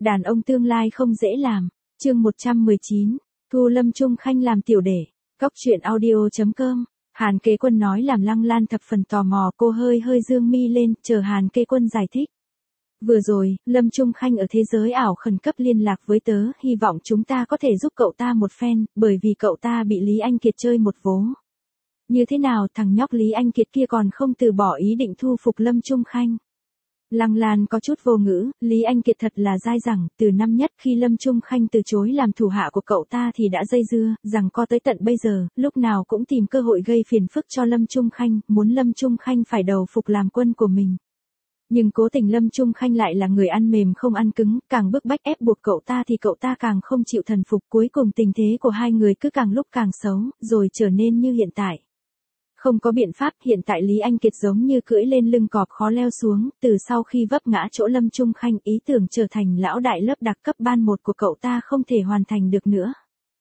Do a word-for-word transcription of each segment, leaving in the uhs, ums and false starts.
Đàn ông tương lai không dễ làm. Chương một trăm mười chín, thu Lâm Trung Khanh làm tiểu đệ. Cóc truyện audio chấm com. Hàn Kế Quân nói làm Lăng Lan thập phần tò mò, cô hơi hơi dương mi lên, chờ Hàn Kế Quân giải thích. Vừa rồi, Lâm Trung Khanh ở thế giới ảo khẩn cấp liên lạc với tớ, hy vọng chúng ta có thể giúp cậu ta một phen, bởi vì cậu ta bị Lý Anh Kiệt chơi một vố. Như thế nào, thằng nhóc Lý Anh Kiệt kia còn không từ bỏ ý định thu phục Lâm Trung Khanh. Lăng Lan có chút vô ngữ, Lý Anh Kiệt thật là dai dẳng, từ năm nhất khi Lâm Trung Khanh từ chối làm thủ hạ của cậu ta thì đã dây dưa, rằng co tới tận bây giờ, lúc nào cũng tìm cơ hội gây phiền phức cho Lâm Trung Khanh, muốn Lâm Trung Khanh phải đầu phục làm quân của mình. Nhưng cố tình Lâm Trung Khanh lại là người ăn mềm không ăn cứng, càng bức bách ép buộc cậu ta thì cậu ta càng không chịu thần phục, cuối cùng tình thế của hai người cứ càng lúc càng xấu, rồi trở nên như hiện tại. Không có biện pháp, hiện tại Lý Anh Kiệt giống như cưỡi lên lưng cọp khó leo xuống, từ sau khi vấp ngã chỗ Lâm Trung Khanh, ý tưởng trở thành lão đại lớp đặc cấp ban một của cậu ta không thể hoàn thành được nữa.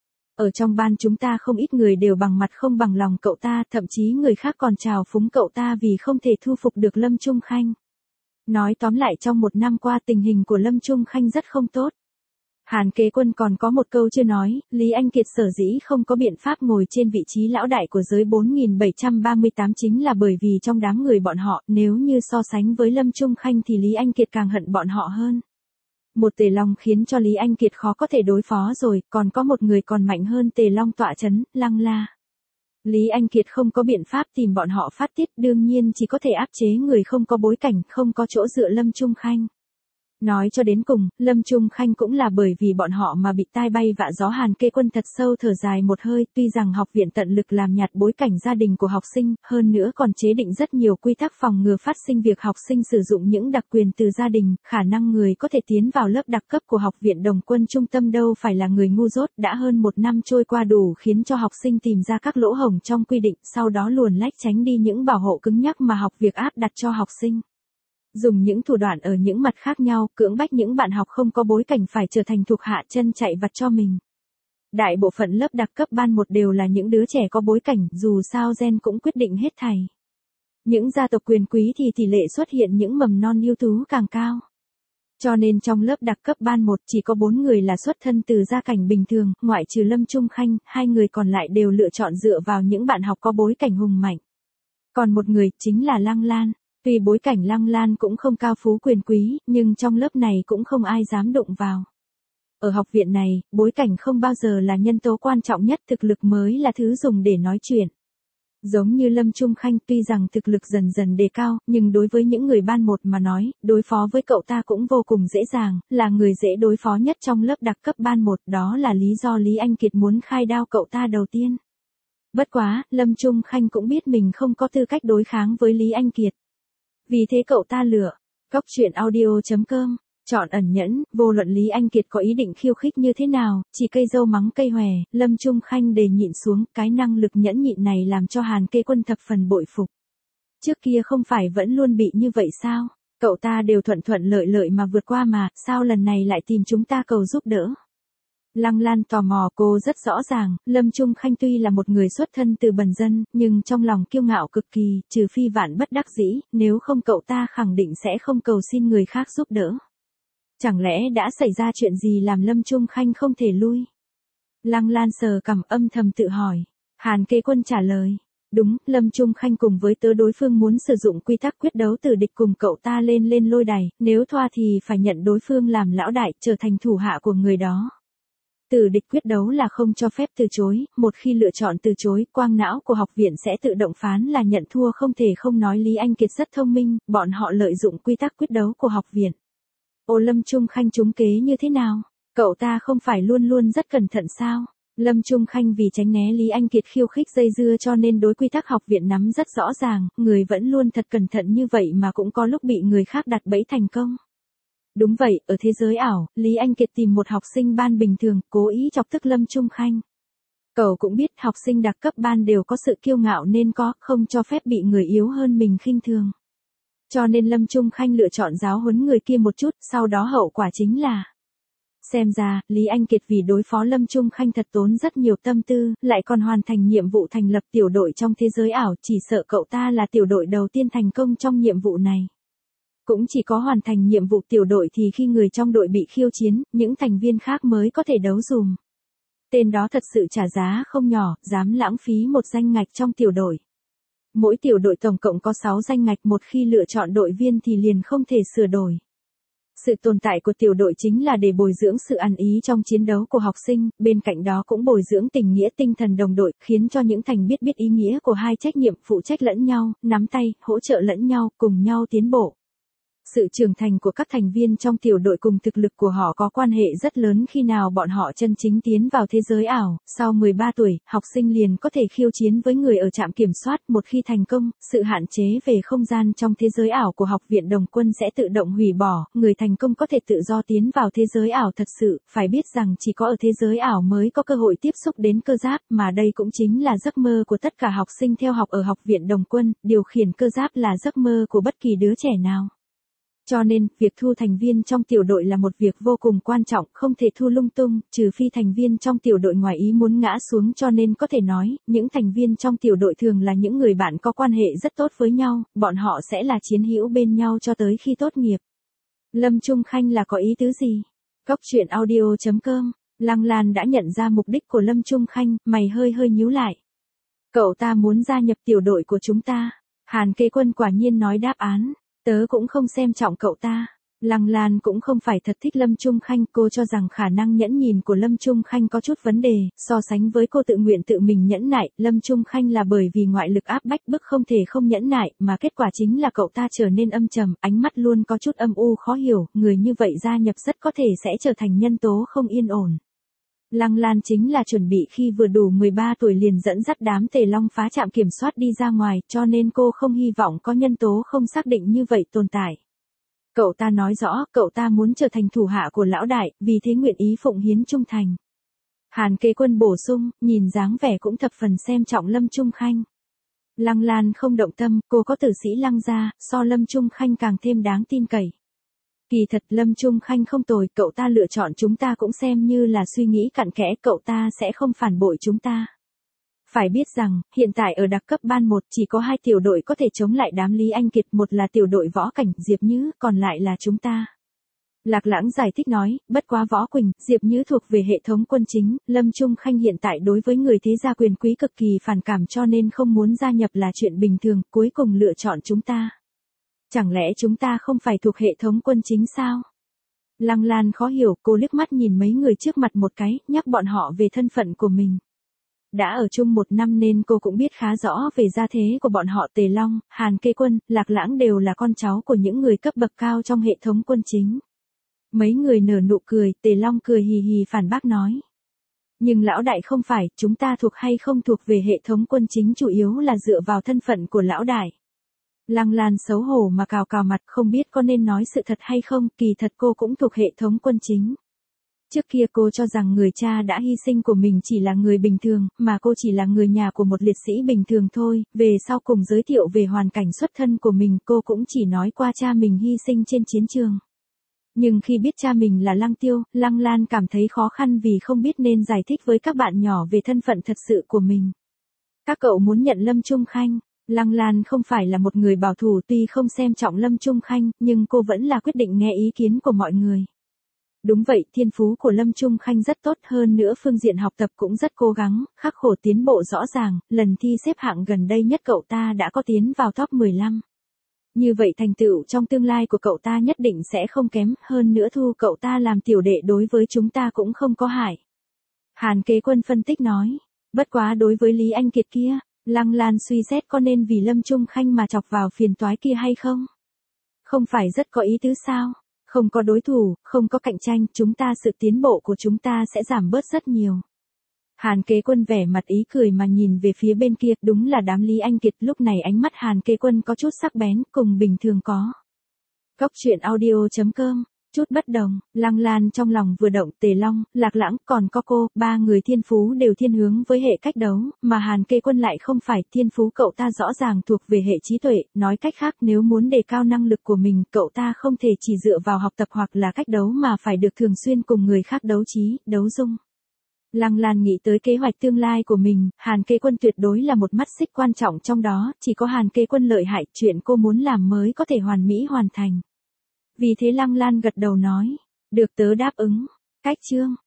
Ở trong ban chúng ta không ít người đều bằng mặt không bằng lòng cậu ta, thậm chí người khác còn trào phúng cậu ta vì không thể thu phục được Lâm Trung Khanh. Nói tóm lại trong một năm qua tình hình của Lâm Trung Khanh rất không tốt. Hàn Kế Quân còn có một câu chưa nói, Lý Anh Kiệt sở dĩ không có biện pháp ngồi trên vị trí lão đại của giới bốn nghìn bảy trăm ba mươi tám chính là bởi vì trong đám người bọn họ, nếu như so sánh với Lâm Trung Khanh thì Lý Anh Kiệt càng hận bọn họ hơn. Một Tề Long khiến cho Lý Anh Kiệt khó có thể đối phó rồi, còn có một người còn mạnh hơn Tề Long tọa chấn, Lăng La. Lý Anh Kiệt không có biện pháp tìm bọn họ phát tiết, đương nhiên chỉ có thể áp chế người không có bối cảnh, không có chỗ dựa Lâm Trung Khanh. Nói cho đến cùng, Lâm Trung Khanh cũng là bởi vì bọn họ mà bị tai bay vạ gió. Hàn Kế Quân thật sâu thở dài một hơi, tuy rằng học viện tận lực làm nhạt bối cảnh gia đình của học sinh, hơn nữa còn chế định rất nhiều quy tắc phòng ngừa phát sinh việc học sinh sử dụng những đặc quyền từ gia đình, khả năng người có thể tiến vào lớp đặc cấp của học viện Đồng Quân trung tâm đâu phải là người ngu dốt, đã hơn một năm trôi qua đủ khiến cho học sinh tìm ra các lỗ hổng trong quy định, sau đó luồn lách tránh đi những bảo hộ cứng nhắc mà học việc áp đặt cho học sinh. Dùng những thủ đoạn ở những mặt khác nhau, cưỡng bách những bạn học không có bối cảnh phải trở thành thuộc hạ chân chạy vặt cho mình. Đại bộ phận lớp đặc cấp ban một đều là những đứa trẻ có bối cảnh, dù sao gen cũng quyết định hết thảy. Những gia tộc quyền quý thì tỷ lệ xuất hiện những mầm non ưu tú càng cao. Cho nên trong lớp đặc cấp ban một chỉ có bốn người là xuất thân từ gia cảnh bình thường, ngoại trừ Lâm Trung Khanh, hai người còn lại đều lựa chọn dựa vào những bạn học có bối cảnh hùng mạnh. Còn một người, chính là Lăng Lan. Tuy bối cảnh Lăng Lan cũng không cao phú quyền quý, nhưng trong lớp này cũng không ai dám đụng vào. Ở học viện này, bối cảnh không bao giờ là nhân tố quan trọng nhất, thực lực mới là thứ dùng để nói chuyện. Giống như Lâm Trung Khanh, tuy rằng thực lực dần dần đề cao, nhưng đối với những người ban một mà nói, đối phó với cậu ta cũng vô cùng dễ dàng, là người dễ đối phó nhất trong lớp đặc cấp ban một, đó là lý do Lý Anh Kiệt muốn khai đao cậu ta đầu tiên. Bất quá, Lâm Trung Khanh cũng biết mình không có tư cách đối kháng với Lý Anh Kiệt. Vì thế cậu ta lựa, cóc truyện audio chấm com, chọn ẩn nhẫn, vô luận Lý Anh Kiệt có ý định khiêu khích như thế nào, chỉ cây dâu mắng cây hòe, Lâm Trung Khanh đề nhịn xuống, cái năng lực nhẫn nhịn này làm cho Hàn Kế Quân thập phần bội phục. Trước kia không phải vẫn luôn bị như vậy sao, cậu ta đều thuận thuận lợi lợi mà vượt qua mà, sao lần này lại tìm chúng ta cầu giúp đỡ. Lăng Lan tò mò, cô rất rõ ràng, Lâm Trung Khanh tuy là một người xuất thân từ bần dân, nhưng trong lòng kiêu ngạo cực kỳ, trừ phi vạn bất đắc dĩ, nếu không cậu ta khẳng định sẽ không cầu xin người khác giúp đỡ. Chẳng lẽ đã xảy ra chuyện gì làm Lâm Trung Khanh không thể lui? Lăng Lan sờ cằm âm thầm tự hỏi. Hàn Kế Quân trả lời. Đúng, Lâm Trung Khanh cùng với tớ đối phương muốn sử dụng quy tắc quyết đấu tử địch cùng cậu ta lên lên lôi đài, nếu thoa thì phải nhận đối phương làm lão đại, trở thành thủ hạ của người đó. Tử địch quyết đấu là không cho phép từ chối, một khi lựa chọn từ chối, quang não của học viện sẽ tự động phán là nhận thua, không thể không nói Lý Anh Kiệt rất thông minh, bọn họ lợi dụng quy tắc quyết đấu của học viện. Ô Lâm Trung Khanh trúng kế như thế nào? Cậu ta không phải luôn luôn rất cẩn thận sao? Lâm Trung Khanh vì tránh né Lý Anh Kiệt khiêu khích dây dưa cho nên đối quy tắc học viện nắm rất rõ ràng, người vẫn luôn thật cẩn thận như vậy mà cũng có lúc bị người khác đặt bẫy thành công. Đúng vậy, ở thế giới ảo, Lý Anh Kiệt tìm một học sinh ban bình thường, cố ý chọc tức Lâm Trung Khanh. Cậu cũng biết học sinh đặc cấp ban đều có sự kiêu ngạo nên có, không cho phép bị người yếu hơn mình khinh thường. Cho nên Lâm Trung Khanh lựa chọn giáo huấn người kia một chút, sau đó hậu quả chính là... Xem ra, Lý Anh Kiệt vì đối phó Lâm Trung Khanh thật tốn rất nhiều tâm tư, lại còn hoàn thành nhiệm vụ thành lập tiểu đội trong thế giới ảo, chỉ sợ cậu ta là tiểu đội đầu tiên thành công trong nhiệm vụ này. Cũng chỉ có hoàn thành nhiệm vụ tiểu đội thì khi người trong đội bị khiêu chiến, những thành viên khác mới có thể đấu dùm. Tên đó thật sự trả giá không nhỏ, dám lãng phí một danh ngạch trong tiểu đội. Mỗi tiểu đội tổng cộng có sáu danh ngạch, một khi lựa chọn đội viên thì liền không thể sửa đổi. Sự tồn tại của tiểu đội chính là để bồi dưỡng sự ăn ý trong chiến đấu của học sinh, bên cạnh đó cũng bồi dưỡng tình nghĩa tinh thần đồng đội, khiến cho những thành biết biết ý nghĩa của hai trách nhiệm, phụ trách lẫn nhau, nắm tay, hỗ trợ lẫn nhau, cùng nhau tiến bộ. Sự trưởng thành của các thành viên trong tiểu đội cùng thực lực của họ có quan hệ rất lớn khi nào bọn họ chân chính tiến vào thế giới ảo. Sau mười ba tuổi, học sinh liền có thể khiêu chiến với người ở trạm kiểm soát. Một khi thành công, sự hạn chế về không gian trong thế giới ảo của học viện Đồng Quân sẽ tự động hủy bỏ. Người thành công có thể tự do tiến vào thế giới ảo thật sự. Phải biết rằng chỉ có ở thế giới ảo mới có cơ hội tiếp xúc đến cơ giáp, mà đây cũng chính là giấc mơ của tất cả học sinh theo học ở học viện Đồng Quân. Điều khiển cơ giáp là giấc mơ của bất kỳ đứa trẻ nào. Cho nên, việc thu thành viên trong tiểu đội là một việc vô cùng quan trọng, không thể thu lung tung, trừ phi thành viên trong tiểu đội ngoài ý muốn ngã xuống. Cho nên có thể nói, những thành viên trong tiểu đội thường là những người bạn có quan hệ rất tốt với nhau, bọn họ sẽ là chiến hữu bên nhau cho tới khi tốt nghiệp. Lâm Trung Khanh là có ý tứ gì? Cóc truyện audio chấm com. Lăng Lan đã nhận ra mục đích của Lâm Trung Khanh, mày hơi hơi nhíu lại. Cậu ta muốn gia nhập tiểu đội của chúng ta. Hàn Kế Quân quả nhiên nói đáp án. Tớ cũng không xem trọng cậu ta. Lăng Lan cũng không phải thật thích Lâm Trung Khanh, cô cho rằng khả năng nhẫn nhìn của Lâm Trung Khanh có chút vấn đề, so sánh với cô tự nguyện tự mình nhẫn nại, Lâm Trung Khanh là bởi vì ngoại lực áp bách bức không thể không nhẫn nại, mà kết quả chính là cậu ta trở nên âm trầm, ánh mắt luôn có chút âm u khó hiểu, người như vậy gia nhập rất có thể sẽ trở thành nhân tố không yên ổn. Lăng Lan chính là chuẩn bị khi vừa đủ mười ba tuổi liền dẫn dắt đám Tề Long phá trạm kiểm soát đi ra ngoài, cho nên cô không hy vọng có nhân tố không xác định như vậy tồn tại. Cậu ta nói rõ, cậu ta muốn trở thành thủ hạ của lão đại, vì thế nguyện ý phụng hiến trung thành. Hàn Kế Quân bổ sung, nhìn dáng vẻ cũng thập phần xem trọng Lâm Trung Khanh. Lăng Lan không động tâm, cô có tử sĩ Lăng gia, so Lâm Trung Khanh càng thêm đáng tin cậy. Kỳ thật Lâm Trung Khanh không tồi, cậu ta lựa chọn chúng ta cũng xem như là suy nghĩ cặn kẽ, cậu ta sẽ không phản bội chúng ta. Phải biết rằng, hiện tại ở đặc cấp ban một chỉ có hai tiểu đội có thể chống lại đám Lý Anh Kiệt, một là tiểu đội Võ Cảnh, Diệp Nhứ, còn lại là chúng ta. Lạc Lãng giải thích nói, bất quá Võ Quỳnh, Diệp Nhứ thuộc về hệ thống quân chính, Lâm Trung Khanh hiện tại đối với người thế gia quyền quý cực kỳ phản cảm cho nên không muốn gia nhập là chuyện bình thường, cuối cùng lựa chọn chúng ta. Chẳng lẽ chúng ta không phải thuộc hệ thống quân chính sao? Lăng Lan khó hiểu, cô liếc mắt nhìn mấy người trước mặt một cái, nhắc bọn họ về thân phận của mình. Đã ở chung một năm nên cô cũng biết khá rõ về gia thế của bọn họ. Tề Long, Hàn Kế Quân, Lạc Lãng đều là con cháu của những người cấp bậc cao trong hệ thống quân chính. Mấy người nở nụ cười, Tề Long cười hì hì phản bác nói. Nhưng lão đại không phải, chúng ta thuộc hay không thuộc về hệ thống quân chính chủ yếu là dựa vào thân phận của lão đại. Lăng Lan xấu hổ mà cào cào mặt, không biết có nên nói sự thật hay không, kỳ thật cô cũng thuộc hệ thống quân chính. Trước kia cô cho rằng người cha đã hy sinh của mình chỉ là người bình thường, mà cô chỉ là người nhà của một liệt sĩ bình thường thôi, về sau cùng giới thiệu về hoàn cảnh xuất thân của mình, cô cũng chỉ nói qua cha mình hy sinh trên chiến trường. Nhưng khi biết cha mình là Lăng Tiêu, Lăng Lan cảm thấy khó khăn vì không biết nên giải thích với các bạn nhỏ về thân phận thật sự của mình. Các cậu muốn nhận Lâm Trung Khanh. Lăng Lan không phải là một người bảo thủ, tuy không xem trọng Lâm Trung Khanh, nhưng cô vẫn là quyết định nghe ý kiến của mọi người. Đúng vậy, thiên phú của Lâm Trung Khanh rất tốt, hơn nữa phương diện học tập cũng rất cố gắng, khắc khổ tiến bộ rõ ràng, lần thi xếp hạng gần đây nhất cậu ta đã có tiến vào top mười lăm. Như vậy thành tựu trong tương lai của cậu ta nhất định sẽ không kém, hơn nữa thu cậu ta làm tiểu đệ đối với chúng ta cũng không có hại. Hàn Kế Quân phân tích nói, bất quá đối với Lý Anh Kiệt kia, Lăng Lan suy xét có nên vì Lâm Trung Khanh mà chọc vào phiền toái kia hay không? Không phải rất có ý tứ sao? Không có đối thủ, không có cạnh tranh, chúng ta sự tiến bộ của chúng ta sẽ giảm bớt rất nhiều. Hàn Kế Quân vẻ mặt ý cười mà nhìn về phía bên kia, đúng là đám Lý Anh Kiệt, lúc này ánh mắt Hàn Kế Quân có chút sắc bén, cùng bình thường có. Cóc truyện audio chấm com. Chút bất đồng, Lăng Lan trong lòng vừa động, Tề Long, Lạc Lãng, còn có cô, ba người thiên phú đều thiên hướng với hệ cách đấu, mà Hàn Kế Quân lại không phải, thiên phú cậu ta rõ ràng thuộc về hệ trí tuệ, nói cách khác nếu muốn đề cao năng lực của mình, cậu ta không thể chỉ dựa vào học tập hoặc là cách đấu mà phải được thường xuyên cùng người khác đấu trí, đấu dung. Lăng Lan nghĩ tới kế hoạch tương lai của mình, Hàn Kế Quân tuyệt đối là một mắt xích quan trọng trong đó, chỉ có Hàn Kế Quân lợi hại, chuyện cô muốn làm mới có thể hoàn mỹ hoàn thành. Vì thế Lăng Lan gật đầu nói, được tớ đáp ứng. Cách chương